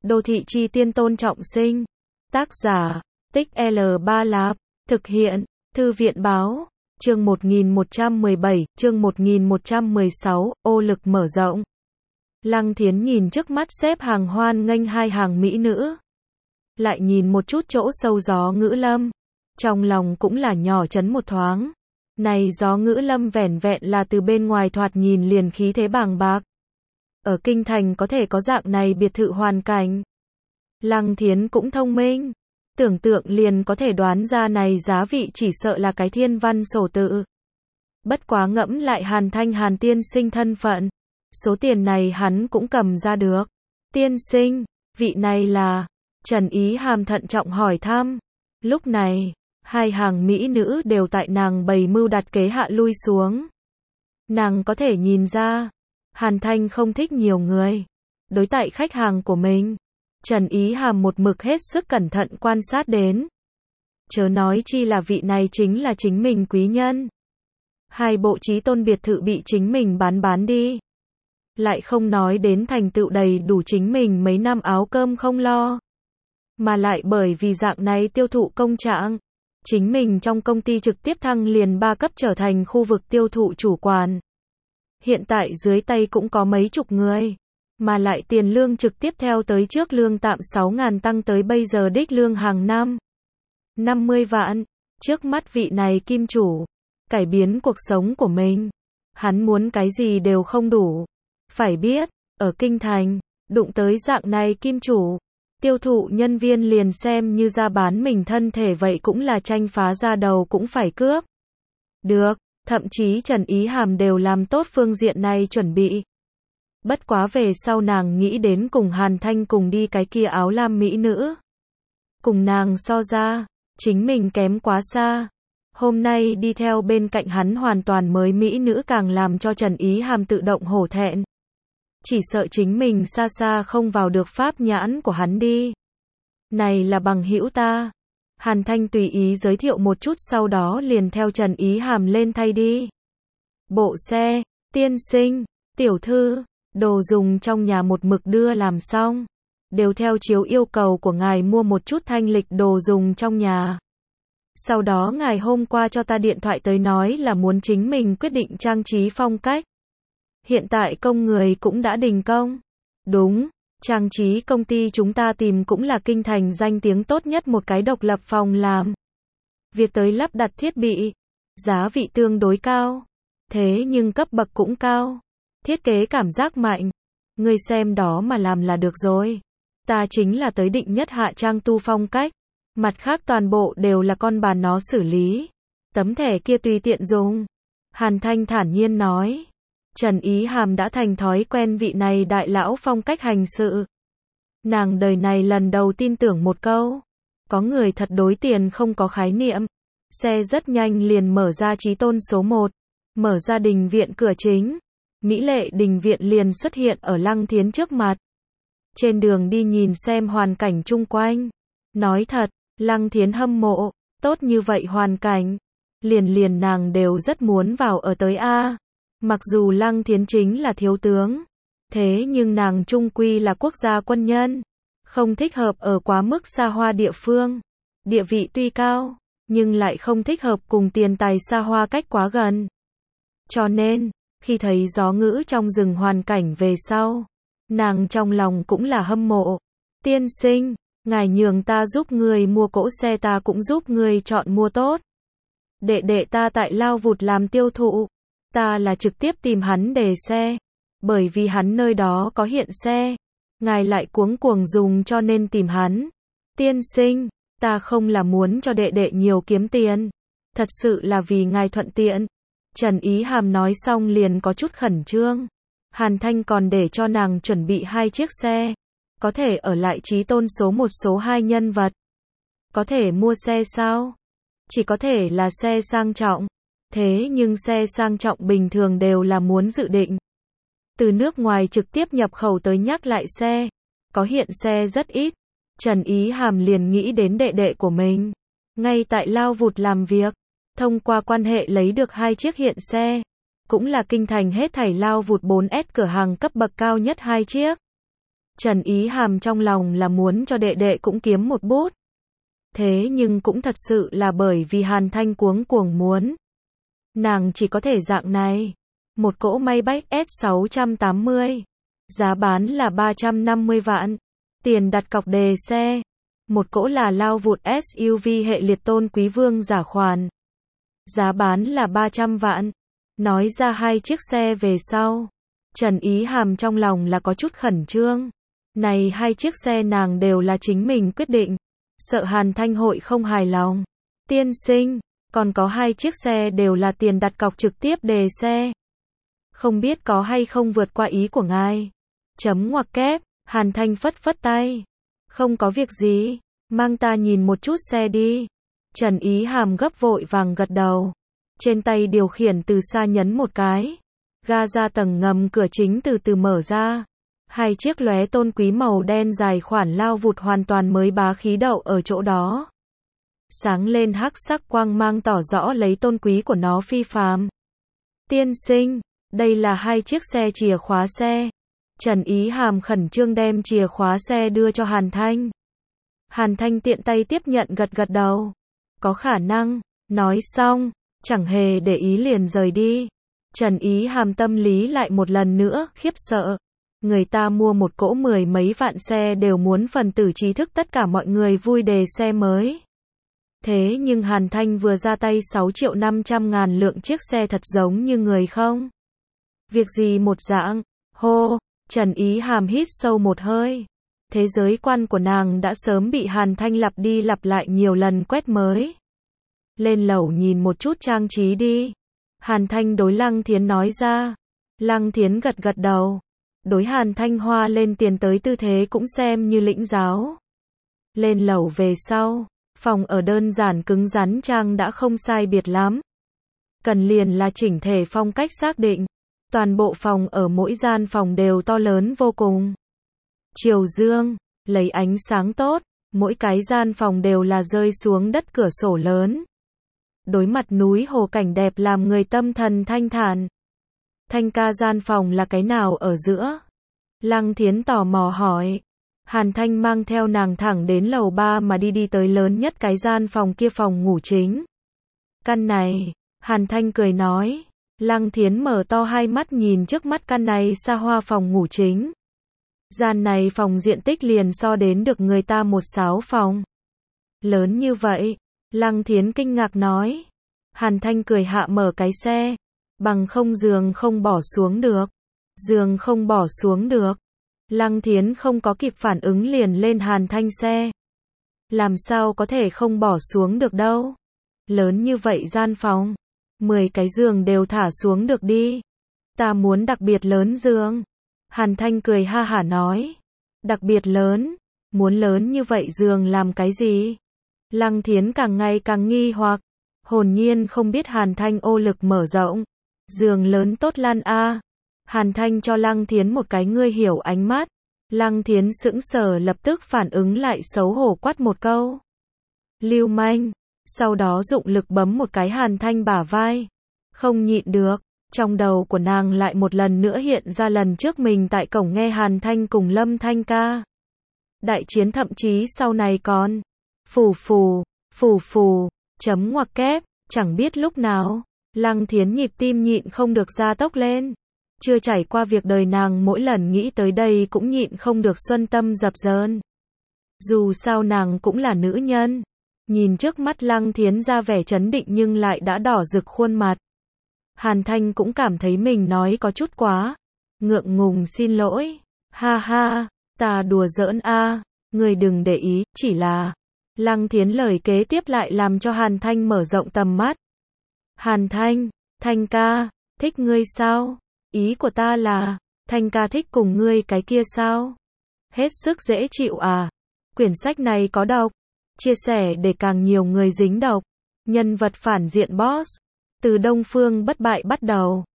Đô thị chi tiên Tôn Trọng Sinh. Tác giả, Tích L3 Lạp. Thực hiện, Thư viện Báo. Chương 1117, chương 1116, ô lực mở rộng. Lăng Thiến nhìn trước mắt xếp hàng hoan nghênh hai hàng mỹ nữ. Lại nhìn một chút chỗ sâu Gió Ngữ Lâm. Trong lòng cũng là nhỏ chấn một thoáng. Này Gió Ngữ Lâm vẻn vẹn là từ bên ngoài thoạt nhìn liền khí thế bàng bạc. Ở kinh thành có thể có dạng này biệt thự hoàn cảnh. Lăng Thiến cũng thông minh. Tưởng tượng liền có thể đoán ra này giá vị chỉ sợ là cái thiên văn sổ tự. Bất quá ngẫm lại Hàn Thanh Hàn tiên sinh thân phận. Số tiền này hắn cũng cầm ra được. Tiên sinh, vị này là... Trần Ý Hàm thận trọng hỏi thăm. Lúc này, hai hàng mỹ nữ đều tại nàng bày mưu đặt kế hạ lui xuống. Nàng có thể nhìn ra, Hàn Thanh không thích nhiều người. Đối tại khách hàng của mình, Trần Ý Hàm một mực hết sức cẩn thận quan sát đến. Chớ nói chi là vị này chính là chính mình quý nhân. Hai bộ chí tôn biệt thự bị chính mình bán đi. Lại không nói đến thành tựu đầy đủ chính mình mấy năm áo cơm không lo. Mà lại bởi vì dạng này tiêu thụ công trạng, chính mình trong công ty trực tiếp thăng liền 3 cấp trở thành khu vực tiêu thụ chủ quản. Hiện tại dưới tay cũng có mấy chục người, mà lại tiền lương trực tiếp theo tới trước lương tạm 6.000 tăng tới bây giờ đích lương hàng năm 50 vạn. Trước mắt vị này kim chủ, cải biến cuộc sống của mình. Hắn muốn cái gì đều không đủ. Phải biết, ở kinh thành, đụng tới dạng này kim chủ, tiêu thụ nhân viên liền xem như ra bán mình thân thể vậy cũng là tranh phá ra đầu cũng phải cướp. Được, thậm chí Trần Ý Hàm đều làm tốt phương diện này chuẩn bị. Bất quá về sau nàng nghĩ đến cùng Hàn Thanh cùng đi cái kia áo lam mỹ nữ. Cùng nàng so ra, chính mình kém quá xa. Hôm nay đi theo bên cạnh hắn hoàn toàn mới mỹ nữ càng làm cho Trần Ý Hàm tự động hổ thẹn. Chỉ sợ chính mình xa xa không vào được pháp nhãn của hắn đi. Này là bằng hữu ta. Hàn Thanh tùy ý giới thiệu một chút sau đó liền theo Trần Ý Hàm lên thay đi. Bộ xe, tiên sinh, tiểu thư, đồ dùng trong nhà một mực đưa làm xong. Đều theo chiếu yêu cầu của ngài mua một chút thanh lịch đồ dùng trong nhà. Sau đó ngài hôm qua cho ta điện thoại tới nói là muốn chính mình quyết định trang trí phong cách. Hiện tại công người cũng đã đình công. Đúng, trang trí công ty chúng ta tìm cũng là kinh thành danh tiếng tốt nhất một cái độc lập phòng làm. Việc tới lắp đặt thiết bị, giá vị tương đối cao. Thế nhưng cấp bậc cũng cao. Thiết kế cảm giác mạnh. Người xem đó mà làm là được rồi. Ta chính là tới định nhất hạ trang tu phong cách. Mặt khác toàn bộ đều là con bà nó xử lý. Tấm thẻ kia tùy tiện dùng. Hàn Thanh thản nhiên nói. Trần Ý Hàm đã thành thói quen vị này đại lão phong cách hành sự. Nàng đời này lần đầu tin tưởng một câu. Có người thật đối tiền không có khái niệm. Xe rất nhanh liền mở ra chí tôn số 1. Mở ra đình viện cửa chính. Mỹ lệ đình viện liền xuất hiện ở Lăng Thiến trước mặt. Trên đường đi nhìn xem hoàn cảnh chung quanh. Nói thật, Lăng Thiến hâm mộ. Tốt như vậy hoàn cảnh. Liền nàng đều rất muốn vào ở tới A. Mặc dù Lăng Thiến chính là thiếu tướng, thế nhưng nàng chung quy là quốc gia quân nhân, không thích hợp ở quá mức xa hoa địa phương. Địa vị tuy cao, nhưng lại không thích hợp cùng tiền tài xa hoa cách quá gần. Cho nên, khi thấy Gió Ngữ trong rừng hoàn cảnh về sau, nàng trong lòng cũng là hâm mộ. Tiên sinh, ngài nhường ta giúp người mua cỗ xe ta cũng giúp người chọn mua tốt. Đệ ta tại Lao Vụt làm tiêu thụ. Ta là trực tiếp tìm hắn để xe. Bởi vì hắn nơi đó có hiện xe. Ngài lại cuống cuồng dùng cho nên tìm hắn. Tiên sinh, ta không là muốn cho đệ nhiều kiếm tiền. Thật sự là vì ngài thuận tiện. Trần Ý Hàm nói xong liền có chút khẩn trương. Hàn Thanh còn để cho nàng chuẩn bị 2 chiếc xe. Có thể ở lại chí tôn số 1 số 2 nhân vật. Có thể mua xe sao? Chỉ có thể là xe sang trọng. Thế nhưng xe sang trọng bình thường đều là muốn dự định. Từ nước ngoài trực tiếp nhập khẩu tới nhắc lại xe. Có hiện xe rất ít. Trần Ý Hàm liền nghĩ đến đệ của mình. Ngay tại Lao Vụt làm việc. Thông qua quan hệ lấy được 2 chiếc hiện xe. Cũng là kinh thành hết thảy Lao Vụt 4S cửa hàng cấp bậc cao nhất 2 chiếc. Trần Ý Hàm trong lòng là muốn cho đệ đệ cũng kiếm một bút. Thế nhưng cũng thật sự là bởi vì Hàn Thanh cuống cuồng muốn. Nàng chỉ có thể dạng này. Một cỗ Maybach S680. Giá bán là 350 vạn. Tiền đặt cọc đề xe. Một cỗ là lao vụt SUV hệ liệt tôn quý vương giả khoản. Giá bán là 300 vạn. Nói ra hai chiếc xe về sau. Trần Ý Hàm trong lòng là có chút khẩn trương. Này hai chiếc xe nàng đều là chính mình quyết định. Sợ Hàn Thanh hội không hài lòng. Tiên sinh, còn có hai chiếc xe đều là tiền đặt cọc trực tiếp đề xe. Không biết có hay không vượt qua ý của ngài. Chấm ngoặc kép, Hàn Thanh phất phất tay. Không có việc gì, mang ta nhìn một chút xe đi. Trần Ý Hàm gấp vội vàng gật đầu. Trên tay điều khiển từ xa nhấn một cái. Ga ra tầng ngầm cửa chính từ từ mở ra. Hai chiếc lóe tôn quý màu đen dài khoản lao vụt hoàn toàn mới bá khí đậu ở chỗ đó. Sáng lên hắc sắc quang mang tỏ rõ lấy tôn quý của nó phi phàm. Tiên sinh, đây là hai chiếc xe chìa khóa xe. Trần Ý Hàm khẩn trương đem chìa khóa xe đưa cho Hàn Thanh. Hàn Thanh tiện tay tiếp nhận gật gật đầu. Có khả năng, nói xong, chẳng hề để ý liền rời đi. Trần Ý Hàm tâm lý lại một lần nữa khiếp sợ. Người ta mua một cỗ 10 mấy vạn xe đều muốn phần tử trí thức tất cả mọi người vui đề xe mới. Thế nhưng Hàn Thanh vừa ra tay 6.500.000 lượng chiếc xe thật giống như người không. Việc gì một dạng, hô, Trần Ý Hàm hít sâu một hơi. Thế giới quan của nàng đã sớm bị Hàn Thanh lặp đi lặp lại nhiều lần quét mới. Lên lầu nhìn một chút trang trí đi. Hàn Thanh đối Lăng Thiến nói ra. Lăng Thiến gật gật đầu. Đối Hàn Thanh hoa lên tiền tới tư thế cũng xem như lĩnh giáo. Lên lầu về sau, phòng ở đơn giản cứng rắn trang đã không sai biệt lắm. Cần liền là chỉnh thể phong cách xác định. Toàn bộ phòng ở mỗi gian phòng đều to lớn vô cùng. Chiều dương, lấy ánh sáng tốt, mỗi cái gian phòng đều là rơi xuống đất cửa sổ lớn. Đối mặt núi hồ cảnh đẹp làm người tâm thần thanh thản. Thanh ca gian phòng là cái nào ở giữa? Lăng Thiến tò mò hỏi. Hàn Thanh mang theo nàng thẳng đến lầu 3 mà đi tới lớn nhất cái gian phòng kia, phòng ngủ chính. Căn này, Hàn Thanh cười nói. Lăng Thiến mở to hai mắt nhìn trước mắt căn này xa hoa phòng ngủ chính. Gian này phòng diện tích liền so đến được người ta một 6 phòng. Lớn như vậy, Lăng Thiến kinh ngạc nói. Hàn Thanh cười hạ mở cái xe. Bằng không giường không bỏ xuống được. Giường không bỏ xuống được. Lăng Thiến không có kịp phản ứng liền lên Hàn Thanh xe. Làm sao có thể không bỏ xuống được đâu. Lớn như vậy gian phòng. 10 cái giường đều thả xuống được đi. Ta muốn đặc biệt lớn giường. Hàn Thanh cười ha hả nói. Đặc biệt lớn. Muốn lớn như vậy giường làm cái gì? Lăng Thiến càng ngày càng nghi hoặc. Hồn nhiên không biết Hàn Thanh ô lực mở rộng. Giường lớn tốt lan a. Hàn Thanh cho Lăng Thiến một cái ngươi hiểu ánh mắt. Lăng Thiến sững sờ lập tức phản ứng lại xấu hổ quát một câu. Lưu manh. Sau đó dụng lực bấm một cái Hàn Thanh bả vai. Không nhịn được. Trong đầu của nàng lại một lần nữa hiện ra lần trước mình tại cổng nghe Hàn Thanh cùng Lâm Thanh ca. Đại chiến thậm chí sau này còn. Phù phù, chấm ngoặc kép, chẳng biết lúc nào. Lăng Thiến nhịp tim nhịn không được gia tốc lên. Chưa trải qua việc đời nàng mỗi lần nghĩ tới đây cũng nhịn không được xuân tâm dập dờn. Dù sao nàng cũng là nữ nhân. Nhìn trước mắt Lăng Thiến ra vẻ trấn định nhưng lại đã đỏ rực khuôn mặt. Hàn Thanh cũng cảm thấy mình nói có chút quá. Ngượng ngùng xin lỗi. Ha ha, ta đùa giỡn a, người đừng để ý, chỉ là. Lăng Thiến lời kế tiếp lại làm cho Hàn Thanh mở rộng tầm mắt. Hàn Thanh, Thanh ca, thích ngươi sao? Ý của ta là, Thanh ca thích cùng ngươi cái kia sao? Hết sức dễ chịu à? Quyển sách này có độc. Chia sẻ để càng nhiều người dính độc. Nhân vật phản diện boss. Từ Đông Phương Bất Bại bắt đầu.